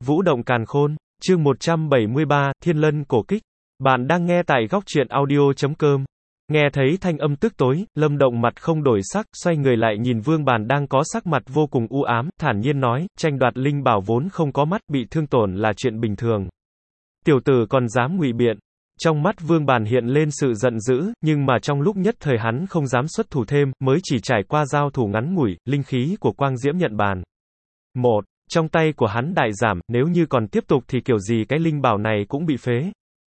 Vũ động càn khôn, chương 173, Thiên Lân cổ kích. Bạn đang nghe tại góc truyện audio.com. Nghe thấy thanh âm tức tối, Lâm Động mặt không đổi sắc, xoay người lại nhìn Vương Bàn đang có sắc mặt vô cùng u ám, thản nhiên nói, tranh đoạt linh bảo vốn không có mắt, bị thương tổn là chuyện bình thường. Tiểu tử còn dám ngụy biện. Trong mắt Vương Bàn hiện lên sự giận dữ, nhưng mà trong lúc nhất thời hắn không dám xuất thủ thêm, mới chỉ trải qua giao thủ ngắn ngủi, linh khí của Quang Diễm Nhận Bàn. Trong tay của hắn đại giảm, nếu như còn tiếp tục thì kiểu gì cái linh bảo này cũng bị phế.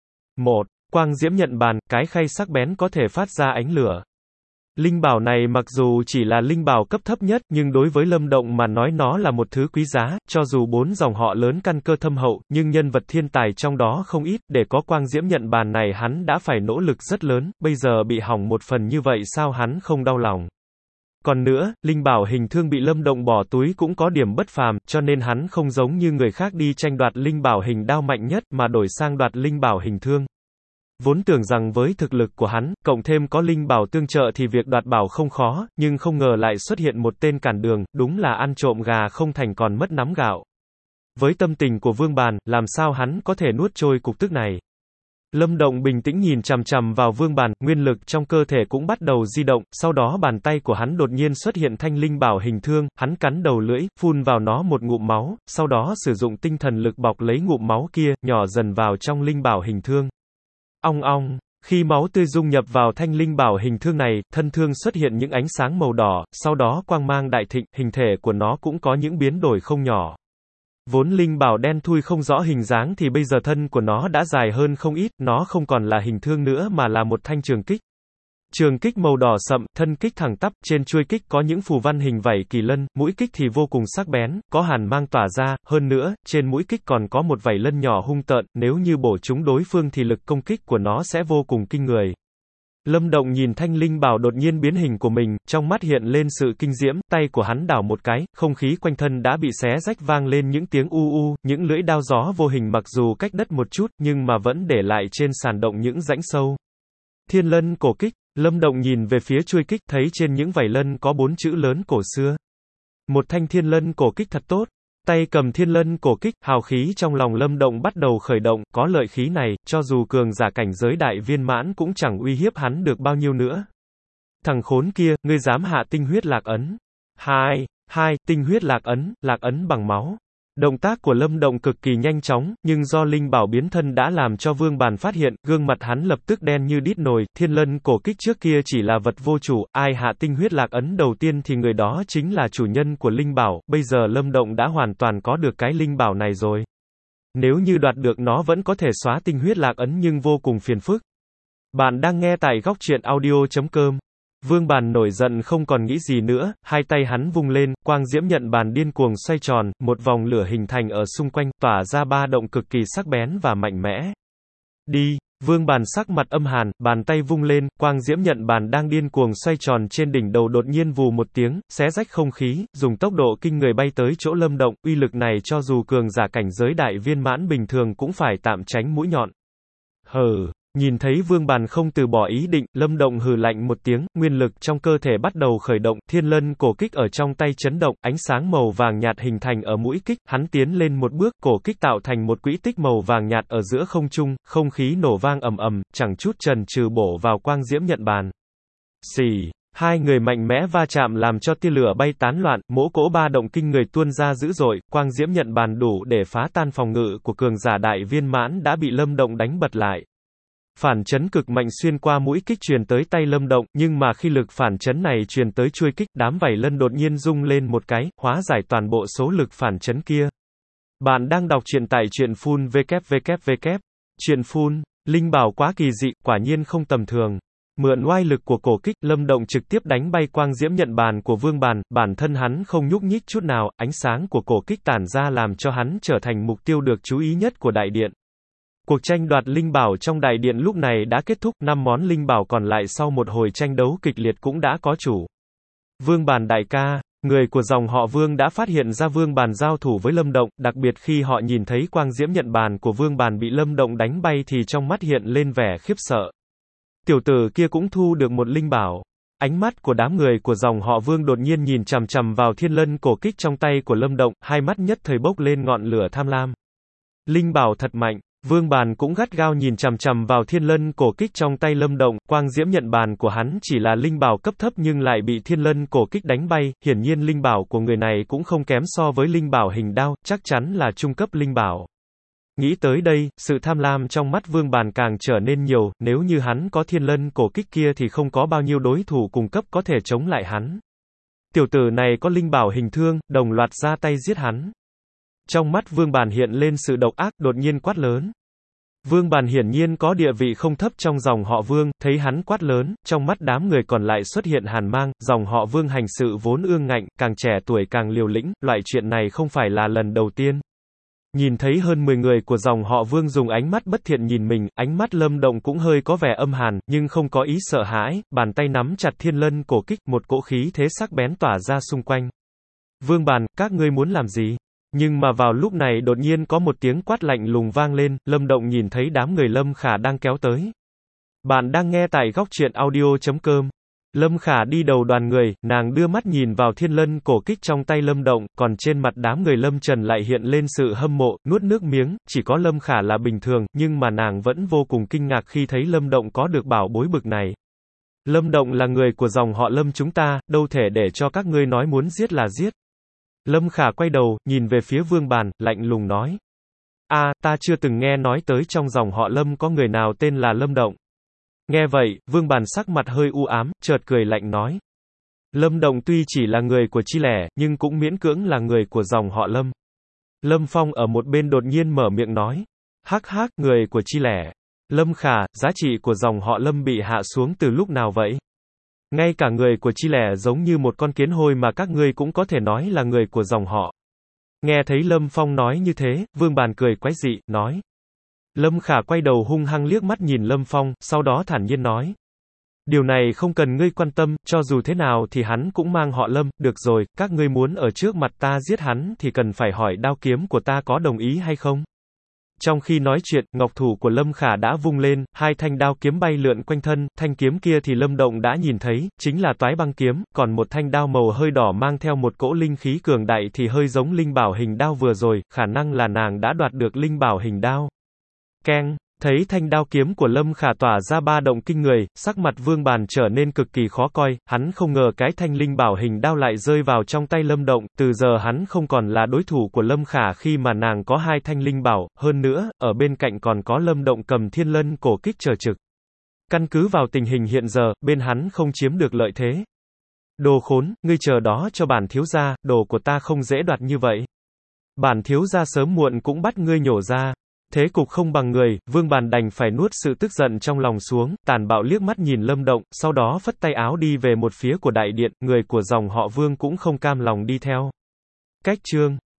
Quang Diễm Nhận Bàn, cái khay sắc bén có thể phát ra ánh lửa. Linh bảo này mặc dù chỉ là linh bảo cấp thấp nhất, nhưng đối với Lâm Động mà nói nó là một thứ quý giá, cho dù 4 dòng họ lớn căn cơ thâm hậu, nhưng nhân vật thiên tài trong đó không ít, để có Quang Diễm Nhận Bàn này hắn đã phải nỗ lực rất lớn, bây giờ bị hỏng một phần như vậy sao hắn không đau lòng. Còn nữa, linh bảo hình thương bị Lâm Động bỏ túi cũng có điểm bất phàm, cho nên hắn không giống như người khác đi tranh đoạt linh bảo hình đao mạnh nhất mà đổi sang đoạt linh bảo hình thương. Vốn tưởng rằng với thực lực của hắn, cộng thêm có linh bảo tương trợ thì việc đoạt bảo không khó, nhưng không ngờ lại xuất hiện một tên cản đường, đúng là ăn trộm gà không thành còn mất nắm gạo. Với tâm tình của Vương Bàn, làm sao hắn có thể nuốt trôi cục tức này? Lâm Động bình tĩnh nhìn chằm chằm vào Vương Bàn, nguyên lực trong cơ thể cũng bắt đầu di động, sau đó bàn tay của hắn đột nhiên xuất hiện thanh linh bảo hình thương, hắn cắn đầu lưỡi, phun vào nó một ngụm máu, sau đó sử dụng tinh thần lực bọc lấy ngụm máu kia, nhỏ dần vào trong linh bảo hình thương. Ong ong, khi máu tươi dung nhập vào thanh linh bảo hình thương này, thân thương xuất hiện những ánh sáng màu đỏ, sau đó quang mang đại thịnh, hình thể của nó cũng có những biến đổi không nhỏ. Vốn linh bảo đen thui không rõ hình dáng thì bây giờ thân của nó đã dài hơn không ít, nó không còn là hình thương nữa mà là một thanh trường kích. Trường kích màu đỏ sậm, thân kích thẳng tắp, trên chuôi kích có những phù văn hình vảy kỳ lân, mũi kích thì vô cùng sắc bén, có hàn mang tỏa ra, hơn nữa, trên mũi kích còn có một vảy lân nhỏ hung tợn, nếu như bổ trúng đối phương thì lực công kích của nó sẽ vô cùng kinh người. Lâm Động nhìn thanh linh bảo đột nhiên biến hình của mình, trong mắt hiện lên sự kinh diễm, tay của hắn đảo một cái, không khí quanh thân đã bị xé rách vang lên những tiếng u u, những lưỡi đao gió vô hình mặc dù cách đất một chút, nhưng mà vẫn để lại trên sàn động những rãnh sâu. Thiên Lân cổ kích. Lâm Động nhìn về phía chuôi kích, thấy trên những vảy lân có 4 chữ lớn cổ xưa. Một thanh Thiên Lân cổ kích thật tốt. Tay cầm Thiên Lân cổ kích, hào khí trong lòng Lâm Động bắt đầu khởi động, có lợi khí này, cho dù cường giả cảnh giới đại viên mãn cũng chẳng uy hiếp hắn được bao nhiêu nữa. Thằng khốn kia, ngươi dám hạ tinh huyết lạc ấn. Tinh huyết lạc ấn bằng máu. Động tác của Lâm Động cực kỳ nhanh chóng, nhưng do linh bảo biến thân đã làm cho Vương Bàn phát hiện, gương mặt hắn lập tức đen như đít nồi, Thiên Lân cổ kích trước kia chỉ là vật vô chủ, ai hạ tinh huyết lạc ấn đầu tiên thì người đó chính là chủ nhân của linh bảo, bây giờ Lâm Động đã hoàn toàn có được cái linh bảo này rồi. Nếu như đoạt được nó vẫn có thể xóa tinh huyết lạc ấn nhưng vô cùng phiền phức. Bạn đang nghe tại góc truyện audio.com. Vương Bàn nổi giận không còn nghĩ gì nữa, hai tay hắn vung lên, Quang Diễm Nhận Bàn điên cuồng xoay tròn, một vòng lửa hình thành ở xung quanh, tỏa ra ba động cực kỳ sắc bén và mạnh mẽ. Đi! Vương Bàn sắc mặt âm hàn, bàn tay vung lên, Quang Diễm Nhận Bàn đang điên cuồng xoay tròn trên đỉnh đầu đột nhiên vù một tiếng, xé rách không khí, dùng tốc độ kinh người bay tới chỗ Lâm Động, uy lực này cho dù cường giả cảnh giới đại viên mãn bình thường cũng phải tạm tránh mũi nhọn. Hừ! Nhìn thấy Vương Bàn không từ bỏ ý định, Lâm Động hừ lạnh một tiếng, nguyên lực trong cơ thể bắt đầu khởi động, Thiên Lân cổ kích ở trong tay chấn động, ánh sáng màu vàng nhạt hình thành ở mũi kích, hắn tiến lên một bước, cổ kích tạo thành một quỹ tích màu vàng nhạt ở giữa không trung, không khí nổ vang ầm ầm, chẳng chút chần chừ bổ vào Quang Diễm Nhận Bàn. Xì! Hai người mạnh mẽ va chạm làm cho tia lửa bay tán loạn, mỗ cỗ ba động kinh người tuôn ra dữ dội, Quang Diễm Nhận Bàn đủ để phá tan phòng ngự của cường giả đại viên mãn đã bị Lâm Động đánh bật lại. Phản chấn cực mạnh xuyên qua mũi kích truyền tới tay Lâm Động, nhưng mà khi lực phản chấn này truyền tới chuôi kích, đám vảy lân đột nhiên rung lên một cái, hóa giải toàn bộ số lực phản chấn kia. Bạn đang đọc truyện tại truyện phun www. Truyện phun, linh bảo quá kỳ dị, quả nhiên không tầm thường. Mượn oai lực của cổ kích, Lâm Động trực tiếp đánh bay Quang Diễm Nhận Bàn của Vương Bàn, bản thân hắn không nhúc nhích chút nào, ánh sáng của cổ kích tản ra làm cho hắn trở thành mục tiêu được chú ý nhất của đại điện. Cuộc tranh đoạt linh bảo trong đại điện lúc này đã kết thúc, 5 món linh bảo còn lại sau một hồi tranh đấu kịch liệt cũng đã có chủ. Vương Bàn đại ca, người của dòng họ Vương đã phát hiện ra Vương Bàn giao thủ với Lâm Động, đặc biệt khi họ nhìn thấy Quang Diễm Nhận Bàn của Vương Bàn bị Lâm Động đánh bay thì trong mắt hiện lên vẻ khiếp sợ. Tiểu tử kia cũng thu được một linh bảo. Ánh mắt của đám người của dòng họ Vương đột nhiên nhìn chằm chằm vào Thiên Lân cổ kích trong tay của Lâm Động, hai mắt nhất thời bốc lên ngọn lửa tham lam. Linh bảo thật mạnh. Vương Bàn cũng gắt gao nhìn chằm chằm vào thiên lân cổ kích trong tay Lâm Động, quang diễm nhận bàn của hắn chỉ là linh bảo cấp thấp nhưng lại bị thiên lân cổ kích đánh bay, hiển nhiên linh bảo của người này cũng không kém so với linh bảo hình đao, chắc chắn là trung cấp linh bảo. Nghĩ tới đây, sự tham lam trong mắt Vương Bàn càng trở nên nhiều, nếu như hắn có thiên lân cổ kích kia thì không có bao nhiêu đối thủ cùng cấp có thể chống lại hắn. Tiểu tử này có linh bảo hình thương, đồng loạt ra tay giết hắn. Trong mắt Vương Bàn hiện lên sự độc ác, đột nhiên quát lớn. Vương Bàn hiển nhiên có địa vị không thấp trong dòng họ Vương, thấy hắn quát lớn, trong mắt đám người còn lại xuất hiện hàn mang, dòng họ Vương hành sự vốn ương ngạnh, càng trẻ tuổi càng liều lĩnh, loại chuyện này không phải là lần đầu tiên. Nhìn thấy hơn 10 người của dòng họ Vương dùng ánh mắt bất thiện nhìn mình, ánh mắt Lâm Động cũng hơi có vẻ âm hàn, nhưng không có ý sợ hãi, bàn tay nắm chặt thiên lân cổ kích, một cỗ khí thế sắc bén tỏa ra xung quanh. Vương Bàn, các ngươi muốn làm gì? Nhưng mà vào lúc này đột nhiên có một tiếng quát lạnh lùng vang lên, Lâm Động nhìn thấy đám người Lâm Khả đang kéo tới. Bạn đang nghe tại góc truyện audio.com. Lâm Khả đi đầu đoàn người, nàng đưa mắt nhìn vào thiên lân cổ kích trong tay Lâm Động, còn trên mặt đám người Lâm Trần lại hiện lên sự hâm mộ, nuốt nước miếng, chỉ có Lâm Khả là bình thường, nhưng mà nàng vẫn vô cùng kinh ngạc khi thấy Lâm Động có được bảo bối bực này. Lâm Động là người của dòng họ Lâm chúng ta, đâu thể để cho các ngươi nói muốn giết là giết. Lâm Khả quay đầu, nhìn về phía Vương Bàn, lạnh lùng nói. Ta chưa từng nghe nói tới trong dòng họ Lâm có người nào tên là Lâm Động. Nghe vậy, Vương Bàn sắc mặt hơi u ám, chợt cười lạnh nói. Lâm Động tuy chỉ là người của Chi Lẻ, nhưng cũng miễn cưỡng là người của dòng họ Lâm. Lâm Phong ở một bên đột nhiên mở miệng nói. Hắc hắc, người của Chi Lẻ. Lâm Khả, giá trị của dòng họ Lâm bị hạ xuống từ lúc nào vậy? Ngay cả người của Chi Lẻ giống như một con kiến hôi mà các ngươi cũng có thể nói là người của dòng họ. Nghe thấy Lâm Phong nói như thế, Vương Bàn cười quái dị, nói. Lâm Khả quay đầu hung hăng liếc mắt nhìn Lâm Phong, sau đó thản nhiên nói. Điều này không cần ngươi quan tâm, cho dù thế nào thì hắn cũng mang họ Lâm, được rồi, các ngươi muốn ở trước mặt ta giết hắn thì cần phải hỏi đao kiếm của ta có đồng ý hay không? Trong khi nói chuyện, ngọc thủ của Lâm Khả đã vung lên, hai thanh đao kiếm bay lượn quanh thân, thanh kiếm kia thì Lâm Động đã nhìn thấy, chính là Toái Băng kiếm, còn một thanh đao màu hơi đỏ mang theo một cỗ linh khí cường đại thì hơi giống linh bảo hình đao vừa rồi, khả năng là nàng đã đoạt được linh bảo hình đao. Keng, thấy thanh đao kiếm của Lâm Khả tỏa ra ba động kinh người, sắc mặt Vương Bàn trở nên cực kỳ khó coi, hắn không ngờ cái thanh linh bảo hình đao lại rơi vào trong tay Lâm Động, từ giờ hắn không còn là đối thủ của Lâm Khả khi mà nàng có hai thanh linh bảo, hơn nữa, ở bên cạnh còn có Lâm Động cầm thiên lân cổ kích chờ trực. Căn cứ vào tình hình hiện giờ, bên hắn không chiếm được lợi thế. Đồ khốn, ngươi chờ đó cho bản thiếu gia, đồ của ta không dễ đoạt như vậy. Bản thiếu gia sớm muộn cũng bắt ngươi nhổ ra. Thế cục không bằng người, Vương Bàn đành phải nuốt sự tức giận trong lòng xuống, tàn bạo liếc mắt nhìn Lâm Động, sau đó phất tay áo đi về một phía của đại điện, người của dòng họ Vương cũng không cam lòng đi theo. Cách chương